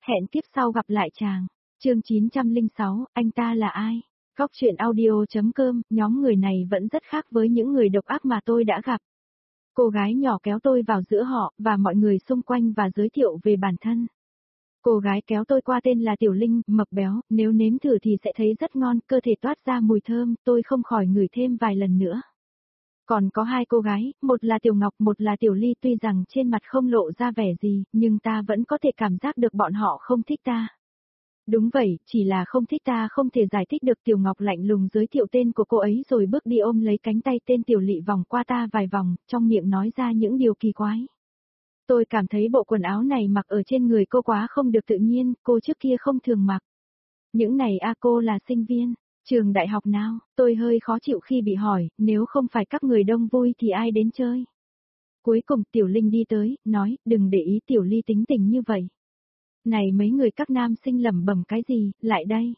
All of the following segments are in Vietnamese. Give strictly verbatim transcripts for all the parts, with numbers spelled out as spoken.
Hẹn kiếp sau gặp lại chàng. Chương chín trăm lẻ sáu, anh ta là ai? Góc truyện audio.com, nhóm người này vẫn rất khác với những người độc ác mà tôi đã gặp. Cô gái nhỏ kéo tôi vào giữa họ, và mọi người xung quanh và giới thiệu về bản thân. Cô gái kéo tôi qua tên là Tiểu Linh, mập béo, nếu nếm thử thì sẽ thấy rất ngon, cơ thể toát ra mùi thơm, tôi không khỏi ngửi thêm vài lần nữa. Còn có hai cô gái, một là Tiểu Ngọc, một là Tiểu Ly, tuy rằng trên mặt không lộ ra vẻ gì, nhưng ta vẫn có thể cảm giác được bọn họ không thích ta. Đúng vậy, chỉ là không thích ta không thể giải thích được. Tiểu Ngọc lạnh lùng giới thiệu tên của cô ấy rồi bước đi ôm lấy cánh tay tên Tiểu Lị vòng qua ta vài vòng, trong miệng nói ra những điều kỳ quái. Tôi cảm thấy bộ quần áo này mặc ở trên người cô quá không được tự nhiên, cô trước kia không thường mặc. Những này a cô là sinh viên, trường đại học nào? Tôi hơi khó chịu khi bị hỏi, nếu không phải các người đông vui thì ai đến chơi? Cuối cùng Tiểu Linh đi tới, nói, đừng để ý Tiểu Ly tính tình như vậy. Này mấy người các nam sinh lẩm bẩm cái gì, lại đây.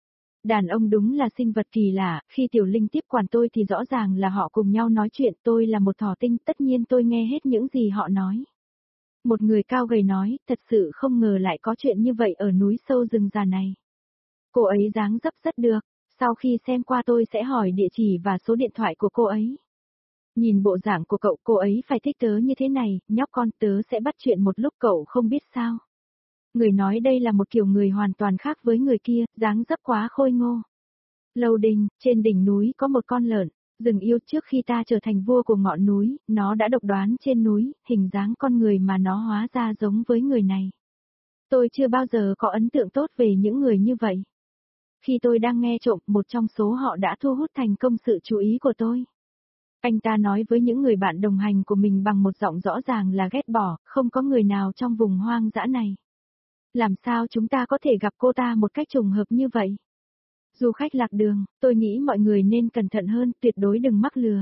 Đàn ông đúng là sinh vật kỳ lạ, khi Tiểu Linh tiếp quản tôi thì rõ ràng là họ cùng nhau nói chuyện, tôi là một thỏ tinh, tất nhiên tôi nghe hết những gì họ nói. Một người cao gầy nói, thật sự không ngờ lại có chuyện như vậy ở núi sâu rừng già này. Cô ấy dáng dấp rất được, sau khi xem qua tôi sẽ hỏi địa chỉ và số điện thoại của cô ấy. Nhìn bộ dạng của cậu, cô ấy phải thích tớ như thế này, nhóc con, tớ sẽ bắt chuyện một lúc, cậu không biết sao. Người nói đây là một kiểu người hoàn toàn khác với người kia, dáng dấp quá khôi ngô. Lầu đình, trên đỉnh núi có một con lợn, rừng yêu. Trước khi ta trở thành vua của ngọn núi, nó đã độc đoán trên núi, hình dáng con người mà nó hóa ra giống với người này. Tôi chưa bao giờ có ấn tượng tốt về những người như vậy. Khi tôi đang nghe trộm, một trong số họ đã thu hút thành công sự chú ý của tôi. Anh ta nói với những người bạn đồng hành của mình bằng một giọng rõ ràng là ghét bỏ, không có người nào trong vùng hoang dã này. Làm sao chúng ta có thể gặp cô ta một cách trùng hợp như vậy? Du khách lạc đường, tôi nghĩ mọi người nên cẩn thận hơn, tuyệt đối đừng mắc lừa.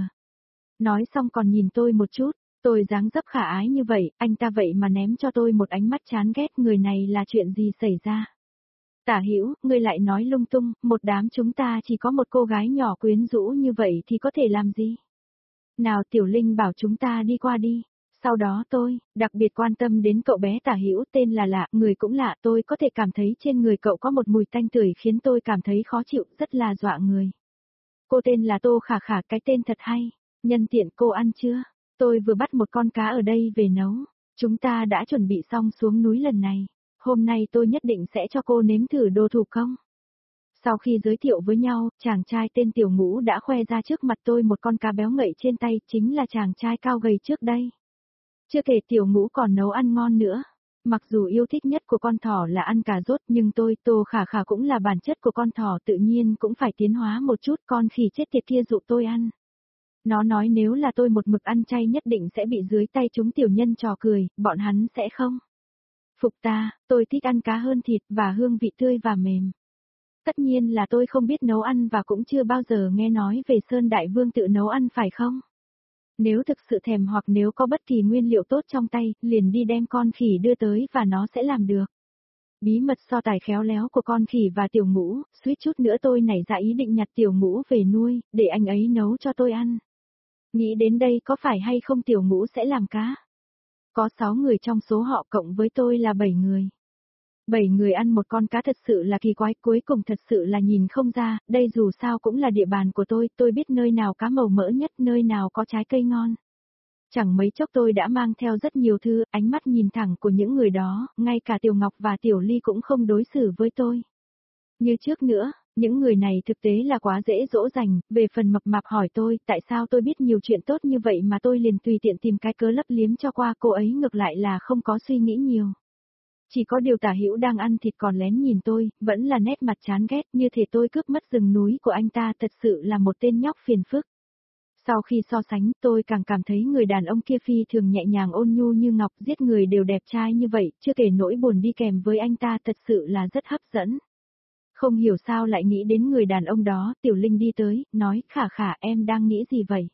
Nói xong còn nhìn tôi một chút, tôi dáng dấp khả ái như vậy, anh ta vậy mà ném cho tôi một ánh mắt chán ghét, người này là chuyện gì xảy ra? Tả Hữu, ngươi lại nói lung tung, một đám chúng ta chỉ có một cô gái nhỏ quyến rũ như vậy thì có thể làm gì? Nào Tiểu Linh bảo chúng ta đi qua đi. Sau đó tôi, đặc biệt quan tâm đến cậu bé Tả Hữu, tên là lạ, người cũng lạ, tôi có thể cảm thấy trên người cậu có một mùi tanh tưởi khiến tôi cảm thấy khó chịu, rất là dọa người. Cô tên là Tô Khả Khả, cái tên thật hay. Nhân tiện cô ăn chưa? Tôi vừa bắt một con cá ở đây về nấu. Chúng ta đã chuẩn bị xong xuống núi lần này. Hôm nay tôi nhất định sẽ cho cô nếm thử đồ thủ công. Sau khi giới thiệu với nhau, chàng trai tên Tiểu Ngũ đã khoe ra trước mặt tôi một con cá béo ngậy trên tay, chính là chàng trai cao gầy trước đây. Chưa kể Tiểu Ngũ còn nấu ăn ngon nữa. Mặc dù yêu thích nhất của con thỏ là ăn cà rốt, nhưng tôi, Tô Khả Khả cũng là bản chất của con thỏ, tự nhiên cũng phải tiến hóa một chút. Con khỉ chết tiệt kia dụ tôi ăn. Nó nói nếu là tôi một mực ăn chay nhất định sẽ bị dưới tay chúng tiểu nhân trò cười, bọn hắn sẽ không phục ta. Tôi thích ăn cá hơn thịt, và hương vị tươi và mềm. Tất nhiên là tôi không biết nấu ăn và cũng chưa bao giờ nghe nói về Sơn Đại Vương tự nấu ăn, phải không? Nếu thực sự thèm hoặc nếu có bất kỳ nguyên liệu tốt trong tay, liền đi đem con khỉ đưa tới và nó sẽ làm được. Bí mật so tài khéo léo của con khỉ và Tiểu Ngũ, suýt chút nữa tôi nảy ra ý định nhặt Tiểu Ngũ về nuôi, để anh ấy nấu cho tôi ăn. Nghĩ đến đây có phải hay không Tiểu Ngũ sẽ làm cá? Có sáu người trong số họ cộng với tôi là bảy người. Bảy người ăn một con cá thật sự là kỳ quái, cuối cùng thật sự là nhìn không ra, đây dù sao cũng là địa bàn của tôi, tôi biết nơi nào cá màu mỡ nhất, nơi nào có trái cây ngon. Chẳng mấy chốc tôi đã mang theo rất nhiều thư, ánh mắt nhìn thẳng của những người đó, ngay cả Tiểu Ngọc và Tiểu Ly cũng không đối xử với tôi như trước nữa. Những người này thực tế là quá dễ dỗ dành, về phần mập mạp hỏi tôi, tại sao tôi biết nhiều chuyện tốt như vậy mà tôi liền tùy tiện tìm cái cớ lấp liếm cho qua, cô ấy ngược lại là không có suy nghĩ nhiều. Chỉ có điều Tả Hữu đang ăn thịt còn lén nhìn tôi, vẫn là nét mặt chán ghét, như thể tôi cướp mất rừng núi của anh ta, thật sự là một tên nhóc phiền phức. Sau khi so sánh, tôi càng cảm thấy người đàn ông kia phi thường nhẹ nhàng ôn nhu như ngọc, giết người đều đẹp trai như vậy, chưa kể nỗi buồn đi kèm với anh ta thật sự là rất hấp dẫn. Không hiểu sao lại nghĩ đến người đàn ông đó, Tiểu Linh đi tới, nói, Khả Khả, em đang nghĩ gì vậy?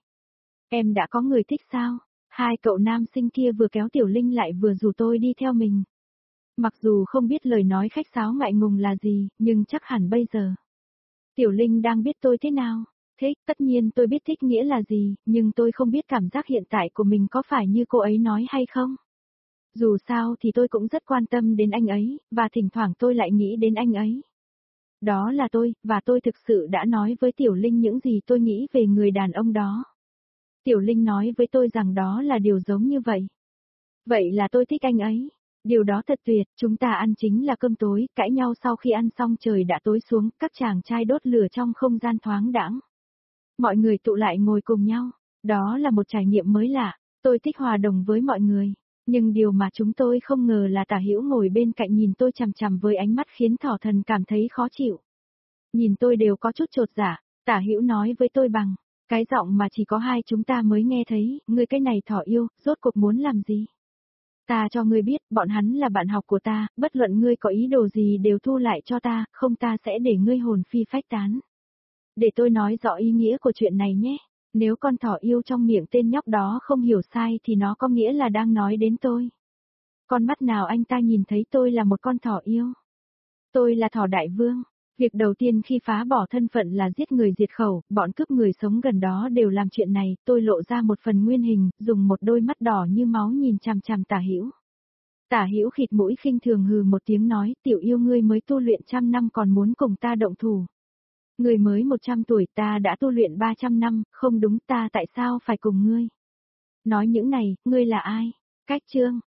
Em đã có người thích sao? Hai cậu nam sinh kia vừa kéo Tiểu Linh lại vừa rủ tôi đi theo mình. Mặc dù không biết lời nói khách sáo ngại ngùng là gì, nhưng chắc hẳn bây giờ Tiểu Linh đang biết tôi thế nào. Thích, tất nhiên tôi biết thích nghĩa là gì, nhưng tôi không biết cảm giác hiện tại của mình có phải như cô ấy nói hay không. Dù sao thì tôi cũng rất quan tâm đến anh ấy, và thỉnh thoảng tôi lại nghĩ đến anh ấy. Đó là tôi, và tôi thực sự đã nói với Tiểu Linh những gì tôi nghĩ về người đàn ông đó. Tiểu Linh nói với tôi rằng đó là điều giống như vậy. Vậy là tôi thích anh ấy. Điều đó thật tuyệt, chúng ta ăn chính là cơm tối, cãi nhau sau khi ăn xong trời đã tối xuống, các chàng trai đốt lửa trong không gian thoáng đãng. Mọi người tụ lại ngồi cùng nhau, đó là một trải nghiệm mới lạ, tôi thích hòa đồng với mọi người. Nhưng điều mà chúng tôi không ngờ là Tả Hữu ngồi bên cạnh nhìn tôi chằm chằm với ánh mắt khiến Thỏ Thần cảm thấy khó chịu. Nhìn tôi đều có chút chột dạ, Tả Hữu nói với tôi bằng cái giọng mà chỉ có hai chúng ta mới nghe thấy, ngươi cái này Thỏ yêu, rốt cuộc muốn làm gì? Ta cho ngươi biết, bọn hắn là bạn học của ta, bất luận ngươi có ý đồ gì đều thu lại cho ta, không ta sẽ để ngươi hồn phi phách tán. Để tôi nói rõ ý nghĩa của chuyện này nhé. Nếu con thỏ yêu trong miệng tên nhóc đó không hiểu sai thì nó có nghĩa là đang nói đến tôi. Con mắt nào anh ta nhìn thấy tôi là một con thỏ yêu? Tôi là thỏ đại vương. Việc đầu tiên khi phá bỏ thân phận là giết người diệt khẩu, bọn cướp người sống gần đó đều làm chuyện này, tôi lộ ra một phần nguyên hình, dùng một đôi mắt đỏ như máu nhìn chằm chằm Tả Hữu. Tả Hữu khịt mũi khinh thường hừ một tiếng nói, tiểu yêu ngươi mới tu luyện trăm năm còn muốn cùng ta động thủ. Ngươi mới một trăm tuổi, ta đã tu luyện ba trăm năm, không đúng, ta tại sao phải cùng ngươi? Nói những này, ngươi là ai? Cách chương